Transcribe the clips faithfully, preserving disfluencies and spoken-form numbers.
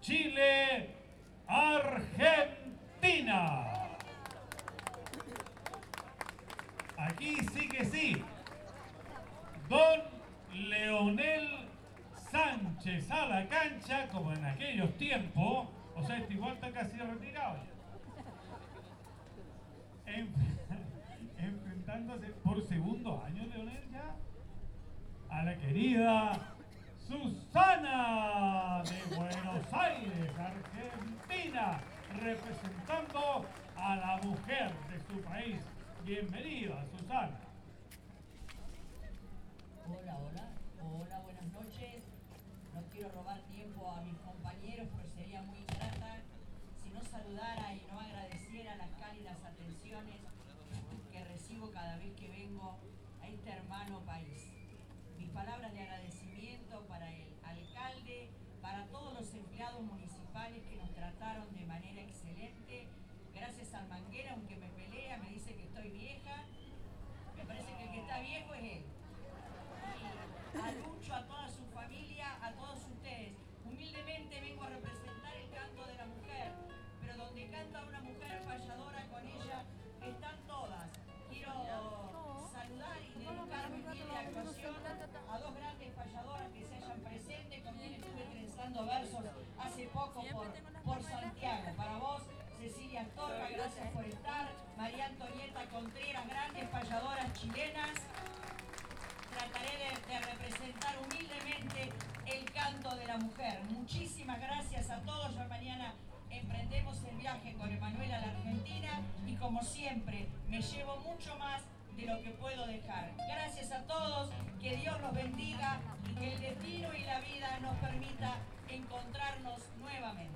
Chile, Argentina. Aquí sí que sí. Don Leonel Sánchez a la cancha, como en aquellos tiempos. O sea, este igual está casi retirado ya. En, enfrentándose por segundo año, Leonel, ya a la querida Susana de Buenos Aires, Argentina, representando a la mujer de su país. Bienvenida, Susana. Hola, hola, hola, buenas noches. No quiero robar tiempo a mis compañeros, pero sería muy ingrata si no saludara y no agradeciera las cálidas atenciones que recibo cada vez que vengo a este hermano país. Mis palabras de agradecimiento para el alcalde, para todos los empleados municipales que nos trataron de manera excelente. Gracias al Manguera, aunque me pelea, me dice que estoy vieja. Me parece que el que está viejo es él. Y a Lucho, a toda su familia, a todos ustedes. Humildemente vengo a representar el canto de la mujer, pero donde canta una mujer payadora, con ella están todas. Quiero saludar y dedicar mi humilde actuación a dos grandes payadoras que se hayan presente, con quienes estuve trenzando versos hace poco por, por Santiago. Para vos, Cecilia Astorga, gracias por estar. María Antonieta Contreras, grandes payadoras chilenas. Trataré de, de representar humildemente el canto de la mujer. Muchísimas gracias a todos. Ya mañana emprendemos el viaje con Emanuel a la Argentina y como siempre me llevo mucho más de lo que puedo dejar. Gracias a todos, que Dios los bendiga y que el destino y la vida nos permita encontrarnos nuevamente.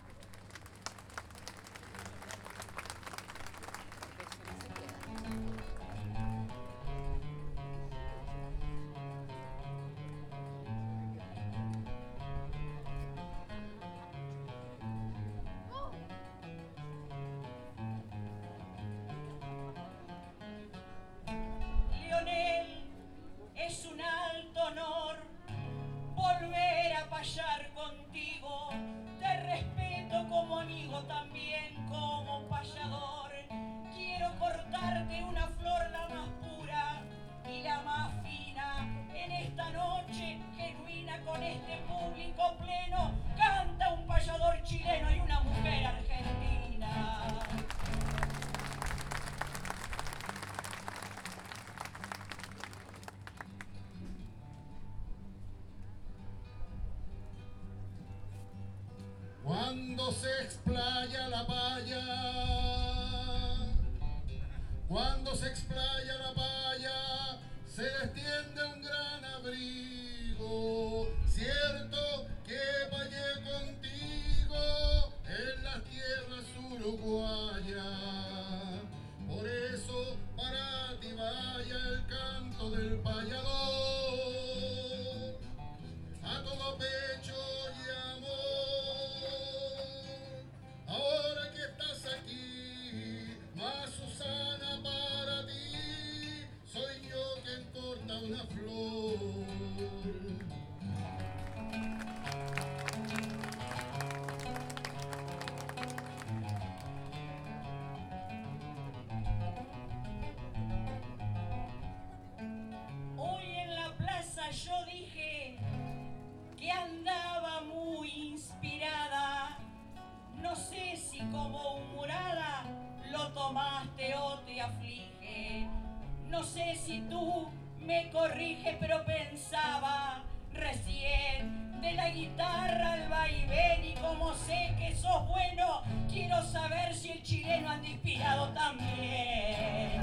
Leonel, es un alto honor volver a payar contigo. Te respeto como amigo, también como payador. Quiero cortarte una flor la más pura y la más fina. En esta noche genuina con este público pleno, canta un payador chileno y una mujer argentina. Cuando se explaya la paya, cuando se explaya la paya, se extiende un gran abrigo. Cierto que payé contigo en las tierras uruguayas. Por eso para ti vaya el canto del payador, a todo pecho y amor. Ahora que estás aquí, más Susana para ti, soy yo quien corta una flor. Hoy en la plaza yo dije que andaba muy inspirada. No sé si como humorada lo tomaste o te aflige. No sé si tú me corriges, pero pensaba recién de la guitarra al vaivén, y como sé que sos bueno, quiero saber si el chileno anda inspirado también.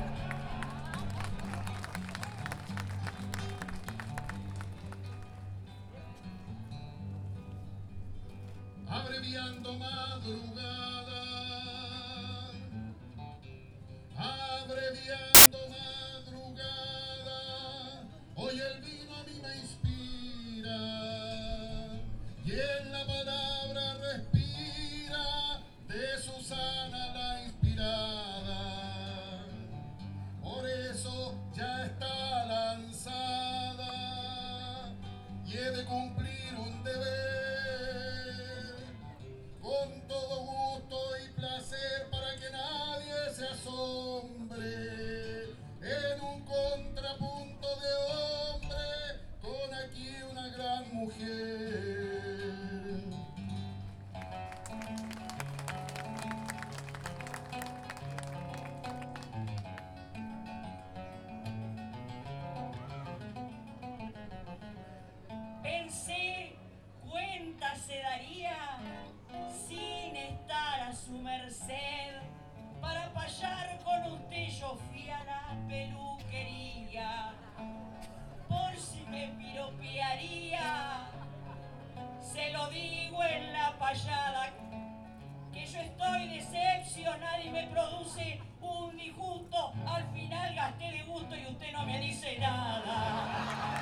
Abreviando madrugada, abreviando madrugada, hoy el vino a mí me inspira, y en la palabra respira de Susana la inspirada. Por eso ya está lanzada y he de cumplir un deber. merced, para payar con usted yo fui a la peluquería, por si me piropearía, se lo digo en la payada, que yo estoy decepcionada y me produce un disgusto, al final gasté de gusto y usted no me dice nada.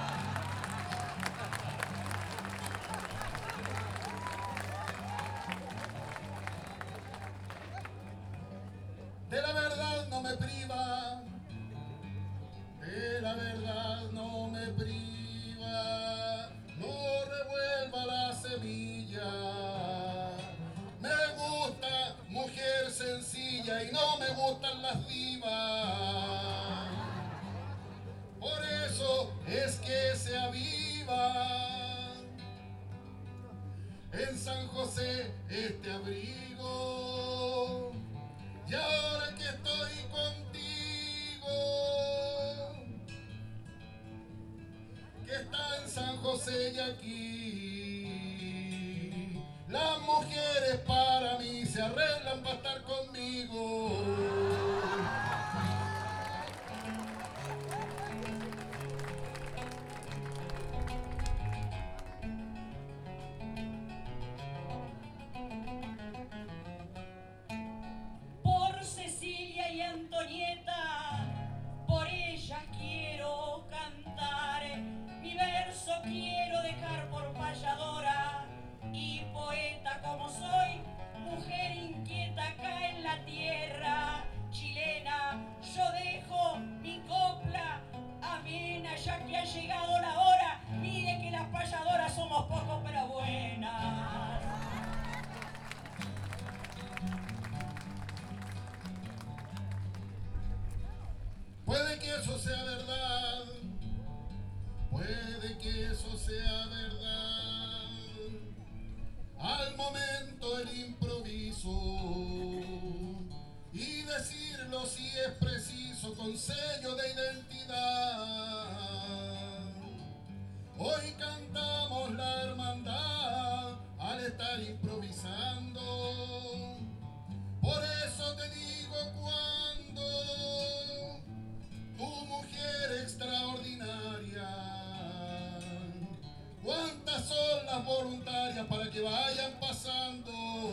De la verdad no me priva, de la verdad no me priva, no revuelva la semilla. Me gusta mujer sencilla y no me gustan las divas. Por eso es que se aviva en San José este abrigo. Y ahora que estoy contigo, que está en San José y aquí, las mujeres para mí se arreglan para estar conmigo. Antonieta, por ella quiero cantar, mi verso quiero dejar por payadora, y poeta como soy, mujer inquieta acá en la tierra chilena, yo dejo mi copla amena, ya que ha llegado la hora, mire que las payadoras somos pocos pero buenas. Puede que eso sea verdad, puede que eso sea verdad. Al momento el improviso y decirlo si es preciso con sello de identidad. Hoy cantamos la hermandad al estar improvisando. Por eso te digo cuando tu mujer extraordinaria, ¿cuántas son las voluntarias para que vayan pasando?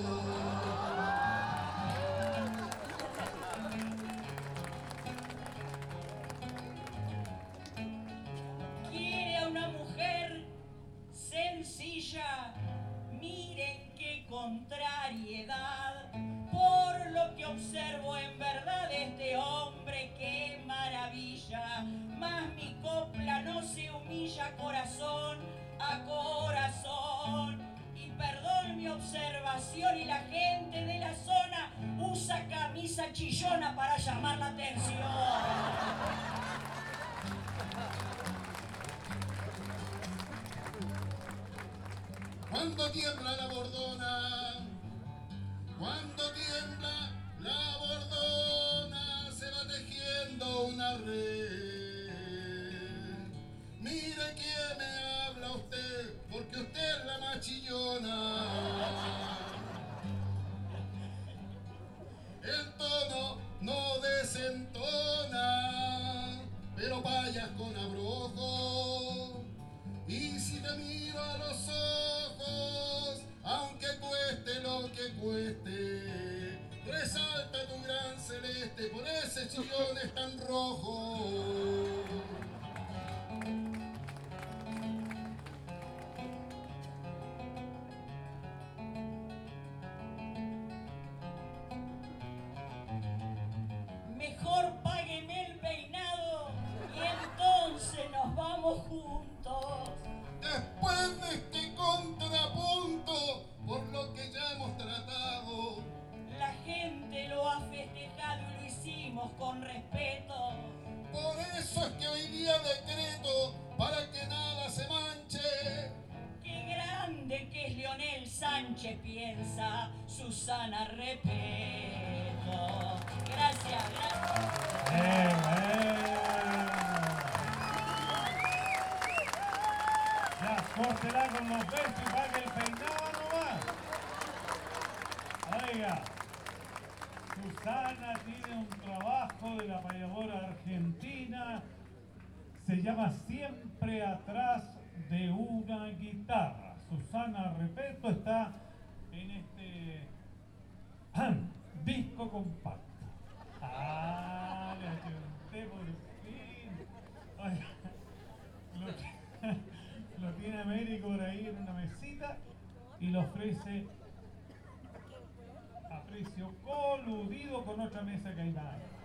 Quiere a una mujer sencilla, miren qué contrariedad. Por lo que observo en verdad este hombre, qué maravilla. Más mi copla no se humilla corazón a corazón. Y perdón mi observación, y la gente de la zona usa camisa chillona para llamar la atención. Cuando tiembla la bordona, cuando tiembla la bordona, se va tejiendo una red. Mire que me habla usted, porque usted es la más chillona. El tono no desentona, pero vayas con abrojo. Y si te miro a los ojos, aunque cueste lo que cueste, resalta tu gran celeste, por ese chillón es tan rojo. Mejor págueme el peinado y entonces nos vamos juntos. Después de este contrapunto, por lo que ya hemos tratado, La gente lo ha festejado y lo hicimos con respeto. por eso es que hoy día decreto para que nada se manche. Qué grande que es Leonel Sánchez, piensa Susana Repeto. Gracias, gracias. Eh, bueno. Ya, córtela con los besos y pague el peinado nomás. Oiga, Susana tiene un trabajo de la payadora argentina, se llama Siempre atrás de una guitarra. Susana Repeto está en este disco compacto. Ah, le ayudé por fin. Oiga, lo, lo tiene Américo por ahí en una mesita y lo ofrece a precio coludido con otra mesa que hay más.